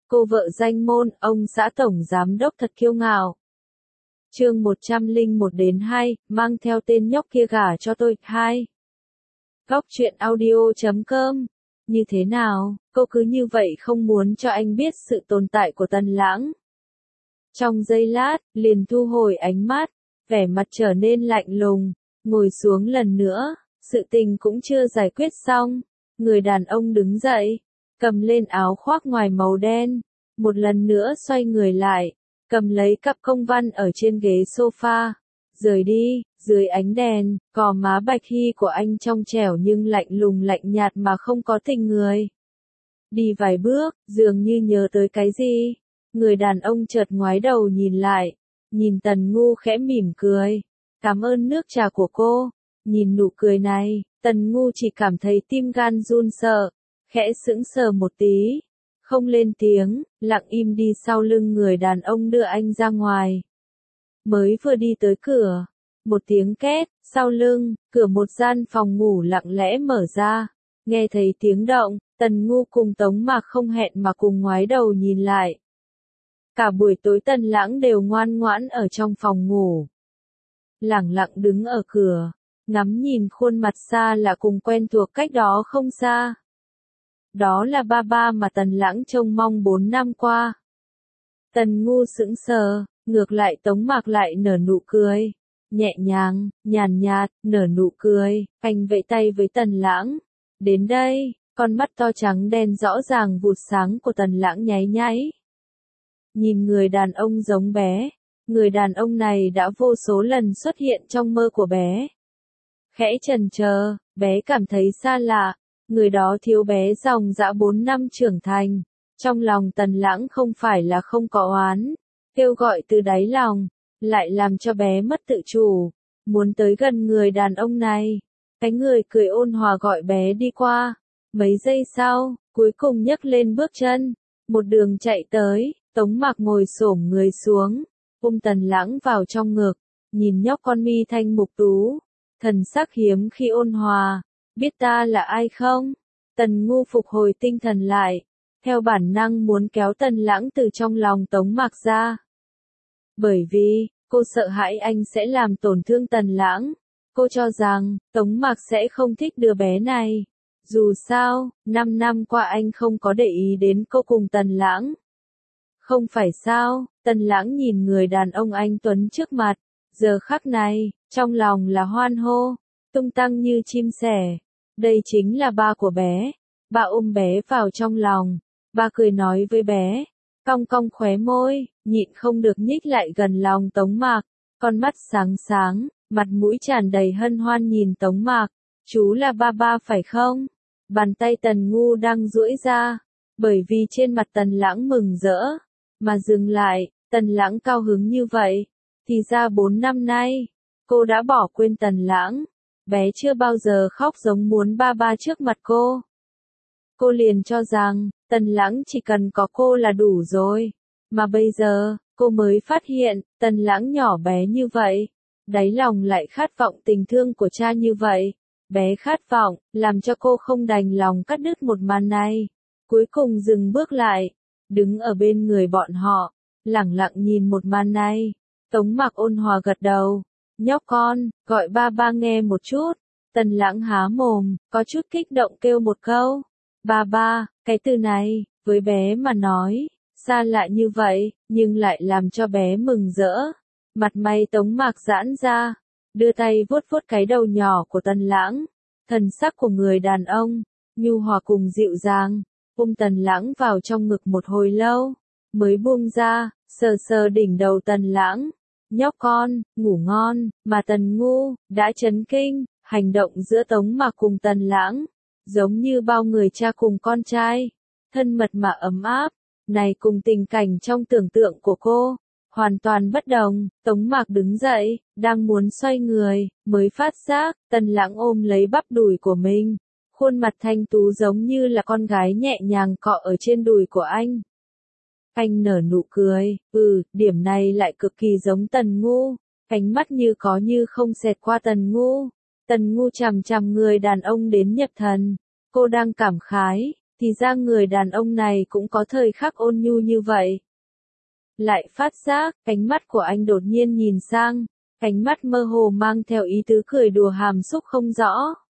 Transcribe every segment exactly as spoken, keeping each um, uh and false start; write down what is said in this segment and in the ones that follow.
Cô vợ danh môn, ông xã tổng giám đốc thật kiêu ngạo. Chương một trăm lẻ một đến hai, mang theo tên nhóc kia gả cho tôi. hai. Góc truyện audio chấm com. Như thế nào, cô cứ như vậy không muốn cho anh biết sự tồn tại của Tần Lãng. Trong giây lát, liền thu hồi ánh mắt, vẻ mặt trở nên lạnh lùng, ngồi xuống lần nữa, sự tình cũng chưa giải quyết xong. Người đàn ông đứng dậy, cầm lên áo khoác ngoài màu đen, một lần nữa xoay người lại, cầm lấy cặp công văn ở trên ghế sofa, rời đi. Dưới ánh đèn, gò má bạch hy của anh trong trẻo nhưng lạnh lùng lạnh nhạt mà không có tình người. Đi vài bước, dường như nhớ tới cái gì, người đàn ông chợt ngoái đầu nhìn lại, nhìn Tần Ngu khẽ mỉm cười. Cảm ơn nước trà của cô. Nhìn nụ cười này, Tần Ngu chỉ cảm thấy tim gan run sợ, khẽ sững sờ một tí, không lên tiếng, lặng im đi sau lưng người đàn ông đưa anh ra ngoài. Mới vừa đi tới cửa, một tiếng két, sau lưng, cửa một gian phòng ngủ lặng lẽ mở ra. Nghe thấy tiếng động, Tần Ngu cùng Tống Mạc không hẹn mà cùng ngoái đầu nhìn lại. Cả buổi tối Tần Lãng đều ngoan ngoãn ở trong phòng ngủ, lẳng lặng đứng ở cửa, ngắm nhìn khuôn mặt xa lạ cùng quen thuộc cách đó không xa. Đó là ba ba mà Tần Lãng trông mong bốn năm qua. Tần Ngu sững sờ, ngược lại Tống Mạc lại nở nụ cười, nhẹ nhàng, nhàn nhạt, nở nụ cười. Anh vẫy tay với Tần Lãng, đến đây. Con mắt to trắng đen rõ ràng vụt sáng của Tần Lãng nháy nháy. Nhìn người đàn ông giống bé, người đàn ông này đã vô số lần xuất hiện trong mơ của bé. Khẽ chần chờ, bé cảm thấy xa lạ, người đó thiếu bé dòng dã bốn năm trưởng thành. Trong lòng Tần Lãng không phải là không có oán, kêu gọi từ đáy lòng, lại làm cho bé mất tự chủ, muốn tới gần người đàn ông này. Cái người cười ôn hòa gọi bé đi qua, mấy giây sau, cuối cùng nhấc lên bước chân, một đường chạy tới. Tống Mạc ngồi xổm người xuống, ôm Tần Lãng vào trong ngực, nhìn nhóc con mi thanh mục tú, thần sắc hiếm khi ôn hòa. Biết ta là ai không? Tần Ngu phục hồi tinh thần lại, theo bản năng muốn kéo Tần Lãng từ trong lòng Tống Mạc ra. Bởi vì, cô sợ hãi anh sẽ làm tổn thương Tần Lãng. Cô cho rằng, Tống Mạc sẽ không thích đứa bé này. Dù sao, năm năm qua anh không có để ý đến cô cùng Tần Lãng. Không phải sao? Tần Lãng nhìn người đàn ông anh tuấn trước mặt, giờ khắc này, trong lòng là hoan hô, tung tăng như chim sẻ. Đây chính là ba của bé. Ba ôm bé vào trong lòng, ba cười nói với bé, cong cong khóe môi, nhịn không được nhích lại gần lòng Tống Mạc, con mắt sáng sáng, mặt mũi tràn đầy hân hoan nhìn Tống Mạc. Chú là ba ba phải không? Bàn tay Tần Ngu đang duỗi ra, bởi vì trên mặt Tần Lãng mừng rỡ, mà dừng lại. Tần Lãng cao hứng như vậy, thì ra bốn năm nay, cô đã bỏ quên Tần Lãng. Bé chưa bao giờ khóc giống muốn ba ba trước mặt cô. Cô liền cho rằng, Tần Lãng chỉ cần có cô là đủ rồi. Mà bây giờ, cô mới phát hiện, Tần Lãng nhỏ bé như vậy, đáy lòng lại khát vọng tình thương của cha như vậy. Bé khát vọng, làm cho cô không đành lòng cắt đứt một màn này. Cuối cùng dừng bước lại, đứng ở bên người bọn họ, lẳng lặng nhìn một màn này. Tống Mạc ôn hòa gật đầu. Nhóc con, gọi ba ba nghe một chút. Tần Lãng há mồm, có chút kích động kêu một câu. Ba ba, cái từ này, với bé mà nói, xa lạ như vậy, nhưng lại làm cho bé mừng rỡ. Mặt mày Tống Mạc giãn ra, đưa tay vuốt vuốt cái đầu nhỏ của Tần Lãng. Thần sắc của người đàn ông, nhu hòa cùng dịu dàng, ôm Tần Lãng vào trong ngực một hồi lâu, mới buông ra, sờ sờ đỉnh đầu Tần Lãng. Nhóc con, ngủ ngon. Mà Tần Ngu đã chấn kinh, hành động giữa Tống Mạc cùng Tần Lãng, giống như bao người cha cùng con trai, thân mật mà ấm áp. Này cùng tình cảnh trong tưởng tượng của cô, hoàn toàn bất đồng. Tống Mạc đứng dậy, đang muốn xoay người, mới phát giác, Tần Lãng ôm lấy bắp đùi của mình. Khuôn mặt thanh tú giống như là con gái nhẹ nhàng cọ ở trên đùi của anh. Anh nở nụ cười, ừ, điểm này lại cực kỳ giống Tần Ngu. Ánh mắt như có như không xẹt qua Tần Ngu. Tần Ngu chằm chằm người đàn ông đến nhập thần. Cô đang cảm khái, thì ra người đàn ông này cũng có thời khắc ôn nhu như vậy. Lại phát giác, ánh mắt của anh đột nhiên nhìn sang, ánh mắt mơ hồ mang theo ý tứ cười đùa hàm xúc không rõ.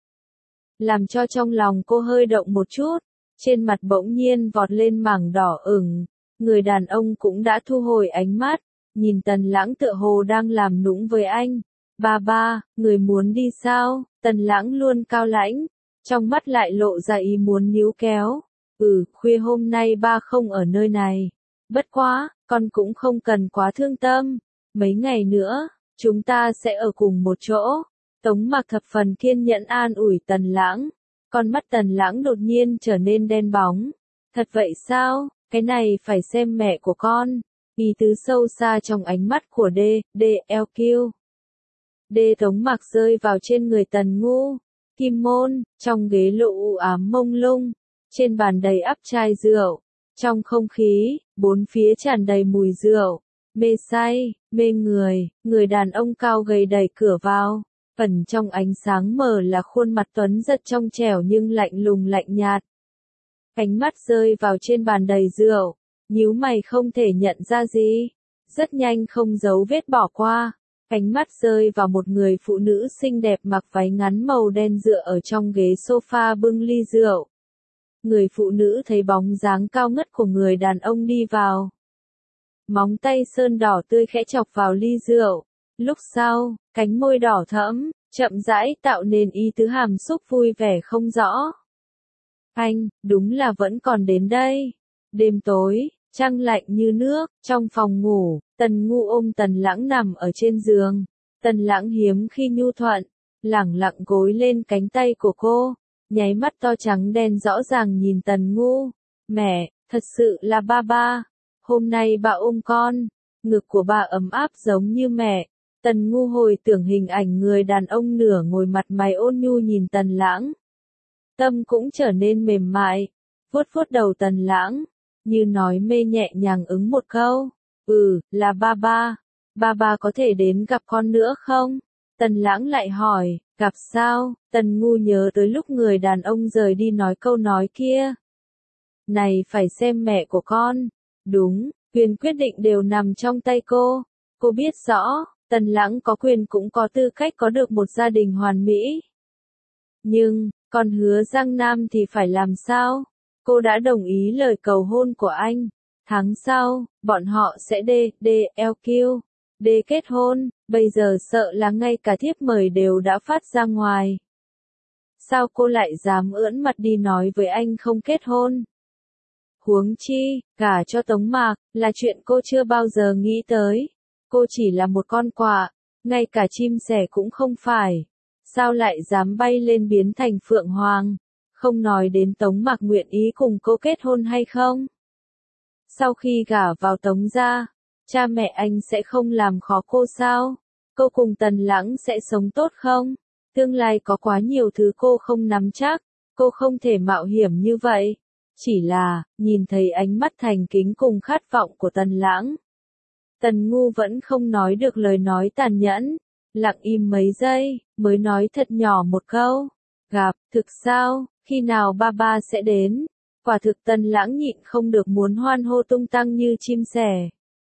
Làm cho trong lòng cô hơi động một chút, trên mặt bỗng nhiên vọt lên mảng đỏ ửng, người đàn ông cũng đã thu hồi ánh mắt, nhìn Tần Lãng tựa hồ đang làm nũng với anh. Ba ba, người muốn đi sao? Tần Lãng luôn cao lãnh, trong mắt lại lộ ra ý muốn níu kéo. Ừ, khuya hôm nay ba không ở nơi này. Bất quá, con cũng không cần quá thương tâm. Mấy ngày nữa, chúng ta sẽ ở cùng một chỗ. Tống Mặc thập phần kiên nhẫn an ủi Tần Lãng. Con mắt Tần Lãng đột nhiên trở nên đen bóng. Thật vậy sao? Cái này phải xem mẹ của con. Ý tứ sâu xa trong ánh mắt của D, D, L Q. D Tống Mặc rơi vào trên người Tần Ngu. Kim môn, trong ghế lộ u ám mông lung. Trên bàn đầy ắp chai rượu. Trong không khí, bốn phía tràn đầy mùi rượu. Mê say, mê người, người đàn ông cao gầy đẩy cửa vào. Phần trong ánh sáng mờ là khuôn mặt tuấn giật trong trẻo nhưng lạnh lùng lạnh nhạt. Ánh mắt rơi vào trên bàn đầy rượu, nhíu mày không thể nhận ra gì. Rất nhanh không giấu vết bỏ qua. Ánh mắt rơi vào một người phụ nữ xinh đẹp mặc váy ngắn màu đen dựa ở trong ghế sofa bưng ly rượu. Người phụ nữ thấy bóng dáng cao ngất của người đàn ông đi vào. Móng tay sơn đỏ tươi khẽ chọc vào ly rượu. Lúc sau, cánh môi đỏ thẫm, chậm rãi tạo nên ý tứ hàm xúc vui vẻ không rõ. Anh, đúng là vẫn còn đến đây. Đêm tối, trăng lạnh như nước, trong phòng ngủ, Tần Ngu ôm Tần Lãng nằm ở trên giường. Tần Lãng hiếm khi nhu thuận, lẳng lặng gối lên cánh tay của cô, nháy mắt to trắng đen rõ ràng nhìn Tần Ngu. Mẹ, thật sự là ba ba. Hôm nay ba ôm con, ngực của ba ấm áp giống như mẹ. Tần Ngu hồi tưởng hình ảnh người đàn ông nửa ngồi mặt mày ôn nhu nhìn Tần Lãng. Tâm cũng trở nên mềm mại, vuốt vuốt đầu Tần Lãng, như nói mê nhẹ nhàng ứng một câu. Ừ, là ba ba. Ba ba có thể đến gặp con nữa không? Tần Lãng lại hỏi, gặp sao? Tần Ngu nhớ tới lúc người đàn ông rời đi nói câu nói kia. Này phải xem mẹ của con. Đúng, quyền quyết định đều nằm trong tay cô. Cô biết rõ, Tần Lãng có quyền cũng có tư cách có được một gia đình hoàn mỹ. Nhưng, còn Hứa Giang Nam thì phải làm sao? Cô đã đồng ý lời cầu hôn của anh. Tháng sau, bọn họ sẽ D, D, L Q, D kết hôn, bây giờ sợ là ngay cả thiếp mời đều đã phát ra ngoài. Sao cô lại dám ưỡn mặt đi nói với anh không kết hôn? Huống chi, gả cho Tống Mạc, là chuyện cô chưa bao giờ nghĩ tới. Cô chỉ là một con quạ, ngay cả chim sẻ cũng không phải. Sao lại dám bay lên biến thành Phượng Hoàng? Không nói đến Tống Mạc nguyện ý cùng cô kết hôn hay không? Sau khi gả vào Tống gia, cha mẹ anh sẽ không làm khó cô sao? Cô cùng Tần Lãng sẽ sống tốt không? Tương lai có quá nhiều thứ cô không nắm chắc, cô không thể mạo hiểm như vậy. Chỉ là, nhìn thấy ánh mắt thành kính cùng khát vọng của Tần Lãng. Tần Ngu vẫn không nói được lời nói tàn nhẫn, lặng im mấy giây, mới nói thật nhỏ một câu. Gặp, thực sao, khi nào ba ba sẽ đến? Quả thực Tần Lãng nhịn không được muốn hoan hô tung tăng như chim sẻ.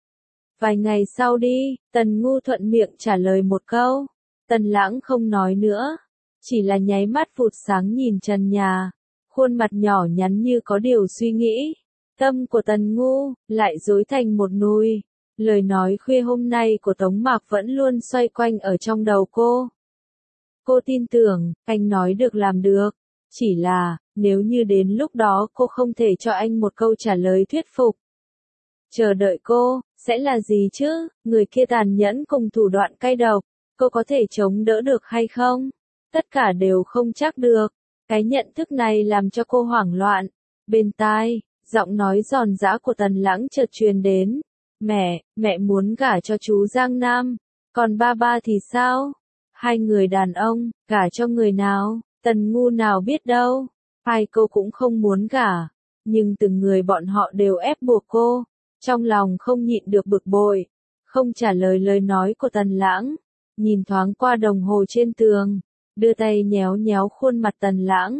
Vài ngày sau đi, Tần Ngu thuận miệng trả lời một câu. Tần Lãng không nói nữa, chỉ là nháy mắt vụt sáng nhìn trần nhà, khuôn mặt nhỏ nhắn như có điều suy nghĩ. Tâm của Tần Ngu lại rối thành một nùi. Lời nói khuya hôm nay của Tống Mạc vẫn luôn xoay quanh ở trong đầu cô. Cô tin tưởng, anh nói được làm được. Chỉ là, nếu như đến lúc đó cô không thể cho anh một câu trả lời thuyết phục. Chờ đợi cô, sẽ là gì chứ? Người kia tàn nhẫn cùng thủ đoạn cay độc, cô có thể chống đỡ được hay không? Tất cả đều không chắc được. Cái nhận thức này làm cho cô hoảng loạn. Bên tai, giọng nói giòn giã của Tần Lãng chợt truyền đến. Mẹ, mẹ muốn gả cho chú Giang Nam. Còn ba ba thì sao? Hai người đàn ông, gả cho người nào? Tần Ngu nào biết đâu. Hai cô cũng không muốn gả. Nhưng từng người bọn họ đều ép buộc cô. Trong lòng không nhịn được bực bội. Không trả lời lời nói của Tần Lãng. Nhìn thoáng qua đồng hồ trên tường. Đưa tay nhéo nhéo khuôn mặt Tần Lãng.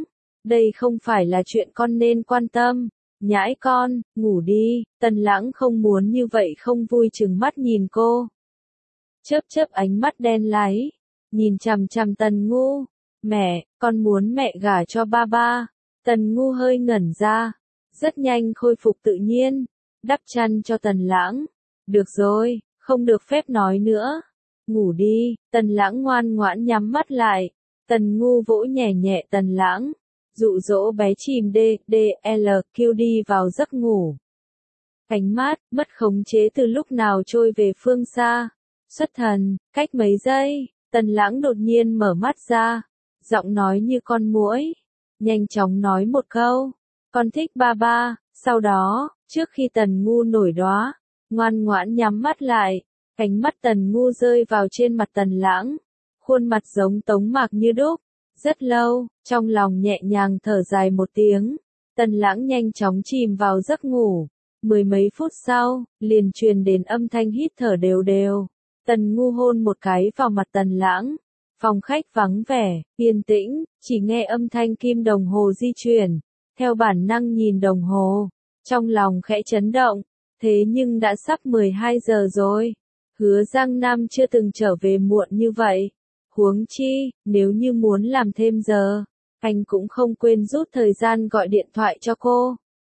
đây không phải là chuyện con nên quan tâm. Nhãi con, ngủ đi, Tần Lãng không muốn như vậy không vui chừng mắt nhìn cô. Chớp chớp ánh mắt đen láy, nhìn chằm chằm Tần Ngu. Mẹ, con muốn mẹ gả cho ba ba. Tần Ngu hơi ngẩn ra, rất nhanh khôi phục tự nhiên, đắp chăn cho Tần Lãng. Được rồi, không được phép nói nữa. Ngủ đi, Tần Lãng ngoan ngoãn nhắm mắt lại. Tần Ngu vỗ nhẹ nhẹ Tần Lãng, dụ dỗ bé chìm D, D, L, Q đi vào giấc ngủ. Cánh mát, mất khống chế từ lúc nào trôi về phương xa. Xuất thần, cách mấy giây, Tần Lãng đột nhiên mở mắt ra, giọng nói như con muỗi, nhanh chóng nói một câu, con thích ba ba. Sau đó, trước khi Tần Ngu nổi đóa, ngoan ngoãn nhắm mắt lại, cánh mắt Tần Ngu rơi vào trên mặt Tần Lãng, khuôn mặt giống Tống Mạc như đúc. Rất lâu, trong lòng nhẹ nhàng thở dài một tiếng, Tần Lãng nhanh chóng chìm vào giấc ngủ. Mười mấy phút sau, liền truyền đến âm thanh hít thở đều đều. Tần Ngu hôn một cái vào mặt Tần Lãng. Phòng khách vắng vẻ, yên tĩnh, chỉ nghe âm thanh kim đồng hồ di chuyển. Theo bản năng nhìn đồng hồ, trong lòng khẽ chấn động, thế nhưng đã sắp mười hai giờ rồi. Hứa Giang Nam chưa từng trở về muộn như vậy. Huống chi, nếu như muốn làm thêm giờ, anh cũng không quên rút thời gian gọi điện thoại cho cô.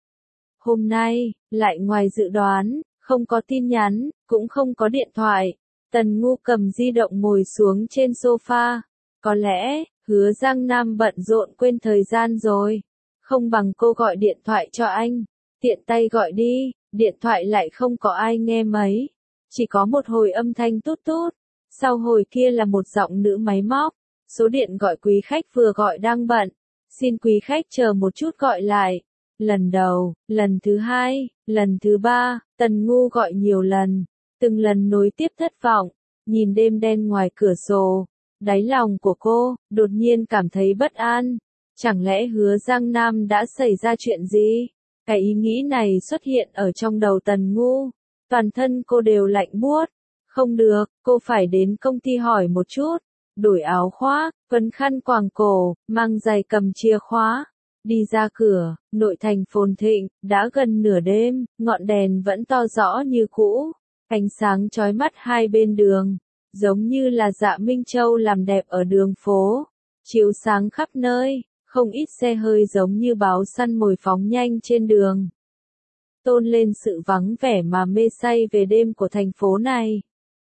Hôm nay, lại ngoài dự đoán, không có tin nhắn, cũng không có điện thoại. Tần Ngu cầm di động ngồi xuống trên sofa. Có lẽ, Hứa Giang Nam bận rộn quên thời gian rồi. Không bằng cô gọi điện thoại cho anh. Tiện tay gọi đi, điện thoại lại không có ai nghe mấy. Chỉ có một hồi âm thanh tút tút. Sau hồi kia là một giọng nữ máy móc. Số điện gọi quý khách vừa gọi đang bận. Xin quý khách chờ một chút gọi lại. Lần đầu, lần thứ hai, lần thứ ba, Tần Ngu gọi nhiều lần. Từng lần nối tiếp thất vọng. Nhìn đêm đen ngoài cửa sổ. Đáy lòng của cô, đột nhiên cảm thấy bất an. Chẳng lẽ Hứa Giang Nam đã xảy ra chuyện gì? Cái ý nghĩ này xuất hiện ở trong đầu Tần Ngu. Toàn thân cô đều lạnh buốt. Không được, cô phải đến công ty hỏi một chút. Đổi áo khoác, quấn khăn quàng cổ, mang giày cầm chìa khóa. Đi ra cửa, nội thành phồn thịnh, đã gần nửa đêm, ngọn đèn vẫn to rõ như cũ. Ánh sáng chói mắt hai bên đường, giống như là dạ Minh Châu làm đẹp ở đường phố. Chiếu sáng khắp nơi, không ít xe hơi giống như báo săn mồi phóng nhanh trên đường. Tôn lên sự vắng vẻ mà mê say về đêm của thành phố này.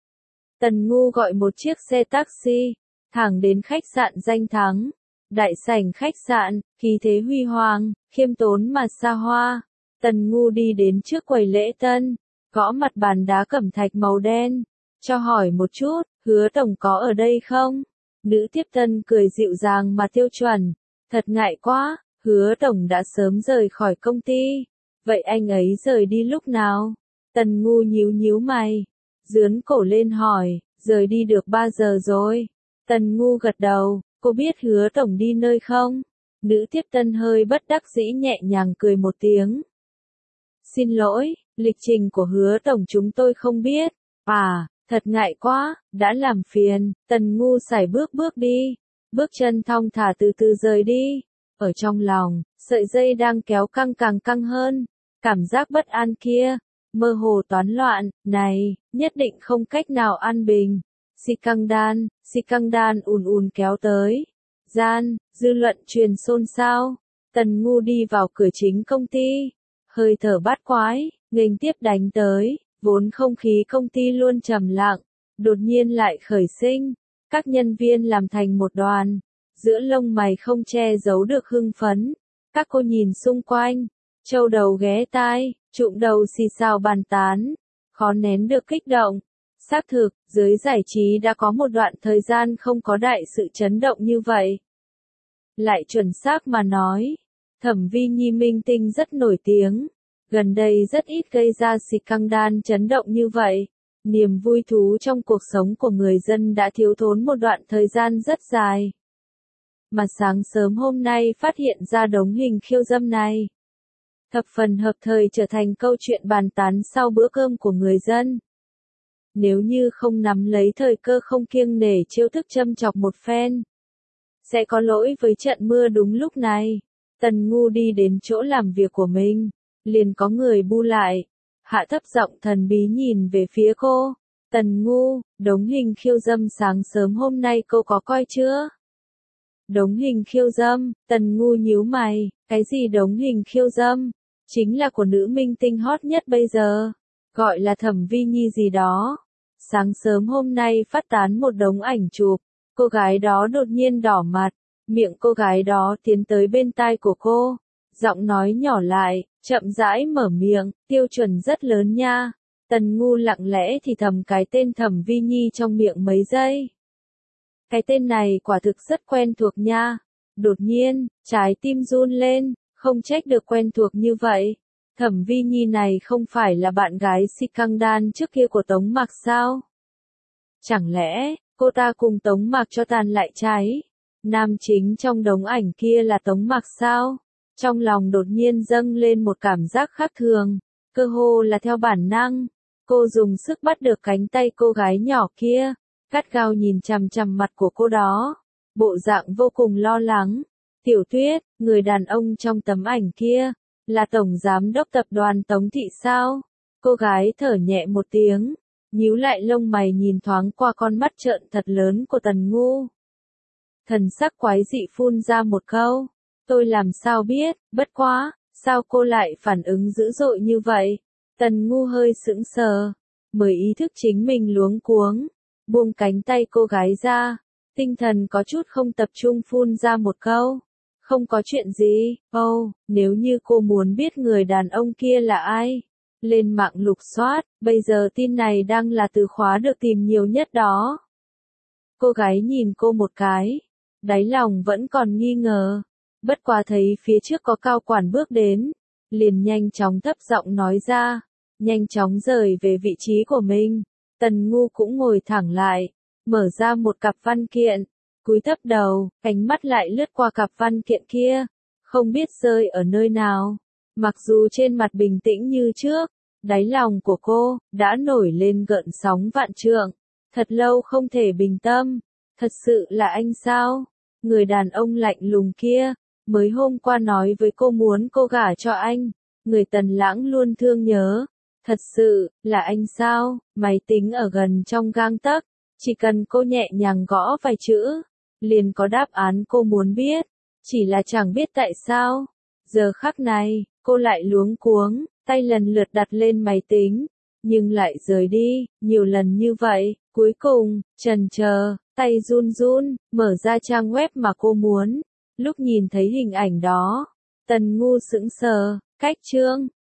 Tần Ngu gọi một chiếc xe taxi, thẳng đến khách sạn Danh Thắng. Đại sảnh khách sạn, khí thế huy hoàng, khiêm tốn mà xa hoa. Tần Ngu đi đến trước quầy lễ tân, gõ mặt bàn đá cẩm thạch màu đen. Cho hỏi một chút, Hứa tổng có ở đây không? Nữ tiếp tân cười dịu dàng mà tiêu chuẩn. Thật ngại quá, Hứa tổng đã sớm rời khỏi công ty. Vậy anh ấy rời đi lúc nào? Tần Ngu nhíu nhíu mày, dướn cổ lên hỏi, rời đi được ba giờ rồi. Tần Ngu gật đầu, cô biết Hứa tổng đi nơi không? Nữ tiếp tân hơi bất đắc dĩ nhẹ nhàng cười một tiếng. Xin lỗi, lịch trình của Hứa tổng chúng tôi không biết. À, thật ngại quá, đã làm phiền. Tần Ngu sải bước bước đi, bước chân thong thả từ từ rời đi. Ở trong lòng, sợi dây đang kéo căng càng căng hơn. Cảm giác bất an kia, mơ hồ toán loạn, này, nhất định không cách nào an bình. Xì căng đan, xì căng đan ùn ùn kéo tới. Gian, dư luận truyền xôn xao. Tần Ngu đi vào cửa chính công ty. Hơi thở bát quái, nghênh tiếp đánh tới. Vốn không khí công ty luôn trầm lặng. Đột nhiên lại khởi sinh. Các nhân viên làm thành một đoàn. Giữa lông mày không che giấu được hưng phấn. Các cô nhìn xung quanh. Châu đầu ghé tai, trụm đầu xì xào bàn tán. Khó nén được kích động. Xác thực, giới giải trí đã có một đoạn thời gian không có đại sự chấn động như vậy. Lại chuẩn xác mà nói, Thẩm Vi Nhi minh tinh rất nổi tiếng. Gần đây rất ít gây ra scandal chấn động như vậy. Niềm vui thú trong cuộc sống của người dân đã thiếu thốn một đoạn thời gian rất dài. Mà sáng sớm hôm nay phát hiện ra đống hình khiêu dâm này. Thập phần hợp thời trở thành câu chuyện bàn tán sau bữa cơm của người dân. Nếu như không nắm lấy thời cơ không kiêng nể chiêu thức châm chọc một phen, sẽ có lỗi với trận mưa đúng lúc này. Tần Ngu đi đến chỗ làm việc của mình, liền có người bu lại, hạ thấp giọng thần bí nhìn về phía cô. Tần Ngu, đống hình khiêu dâm sáng sớm hôm nay cô có coi chưa? Đống hình khiêu dâm, Tần Ngu nhíu mày, cái gì đống hình khiêu dâm? Chính là của nữ minh tinh hot nhất bây giờ, gọi là Thẩm Vi Nhi gì đó. Sáng sớm hôm nay phát tán một đống ảnh chụp, cô gái đó đột nhiên đỏ mặt, miệng cô gái đó tiến tới bên tai của cô, giọng nói nhỏ lại, chậm rãi mở miệng, tiêu chuẩn rất lớn nha. Tần Ngu lặng lẽ thì thầm cái tên Thẩm Vi Nhi trong miệng mấy giây. Cái tên này quả thực rất quen thuộc nha. Đột nhiên, trái tim run lên, không trách được quen thuộc như vậy. Thẩm Vi Nhi này không phải là bạn gái si căng đan trước kia của Tống Mạc sao? Chẳng lẽ, cô ta cùng Tống Mạc cho tàn lại cháy? Nam chính trong đống ảnh kia là Tống Mạc sao? Trong lòng đột nhiên dâng lên một cảm giác khác thường, cơ hồ là theo bản năng. Cô dùng sức bắt được cánh tay cô gái nhỏ kia, gắt gao nhìn chằm chằm mặt của cô đó, bộ dạng vô cùng lo lắng. Tiểu Tuyết, người đàn ông trong tấm ảnh kia, là tổng giám đốc tập đoàn Tống Thị sao? Cô gái thở nhẹ một tiếng, nhíu lại lông mày nhìn thoáng qua con mắt trợn thật lớn của Tần Ngu. Thần sắc quái dị phun ra một câu, tôi làm sao biết, bất quá, sao cô lại phản ứng dữ dội như vậy? Tần Ngu hơi sững sờ, mới ý thức chính mình luống cuống, buông cánh tay cô gái ra, tinh thần có chút không tập trung phun ra một câu. Không có chuyện gì, oh, nếu như cô muốn biết người đàn ông kia là ai, lên mạng lục soát, bây giờ tin này đang là từ khóa được tìm nhiều nhất đó. Cô gái nhìn cô một cái, đáy lòng vẫn còn nghi ngờ, bất quá thấy phía trước có cao quản bước đến, liền nhanh chóng thấp giọng nói ra, nhanh chóng rời về vị trí của mình. Tần Ngu cũng ngồi thẳng lại, mở ra một cặp văn kiện, cúi thấp đầu, ánh mắt lại lướt qua cặp văn kiện kia, không biết rơi ở nơi nào. Mặc dù trên mặt bình tĩnh như trước, đáy lòng của cô đã nổi lên gợn sóng vạn trượng, thật lâu không thể bình tâm. Thật sự là anh sao? Người đàn ông lạnh lùng kia, mới hôm qua nói với cô muốn cô gả cho anh, người Tần Lãng luôn thương nhớ. Thật sự, là anh sao? Máy tính ở gần trong gang tấc, chỉ cần cô nhẹ nhàng gõ vài chữ, liền có đáp án cô muốn biết, chỉ là chẳng biết tại sao. Giờ khắc này, cô lại luống cuống, tay lần lượt đặt lên máy tính, nhưng lại rời đi, nhiều lần như vậy, cuối cùng, chần chờ, tay run run, mở ra trang web mà cô muốn. Lúc nhìn thấy hình ảnh đó, Tần Ngu sững sờ, cách chương.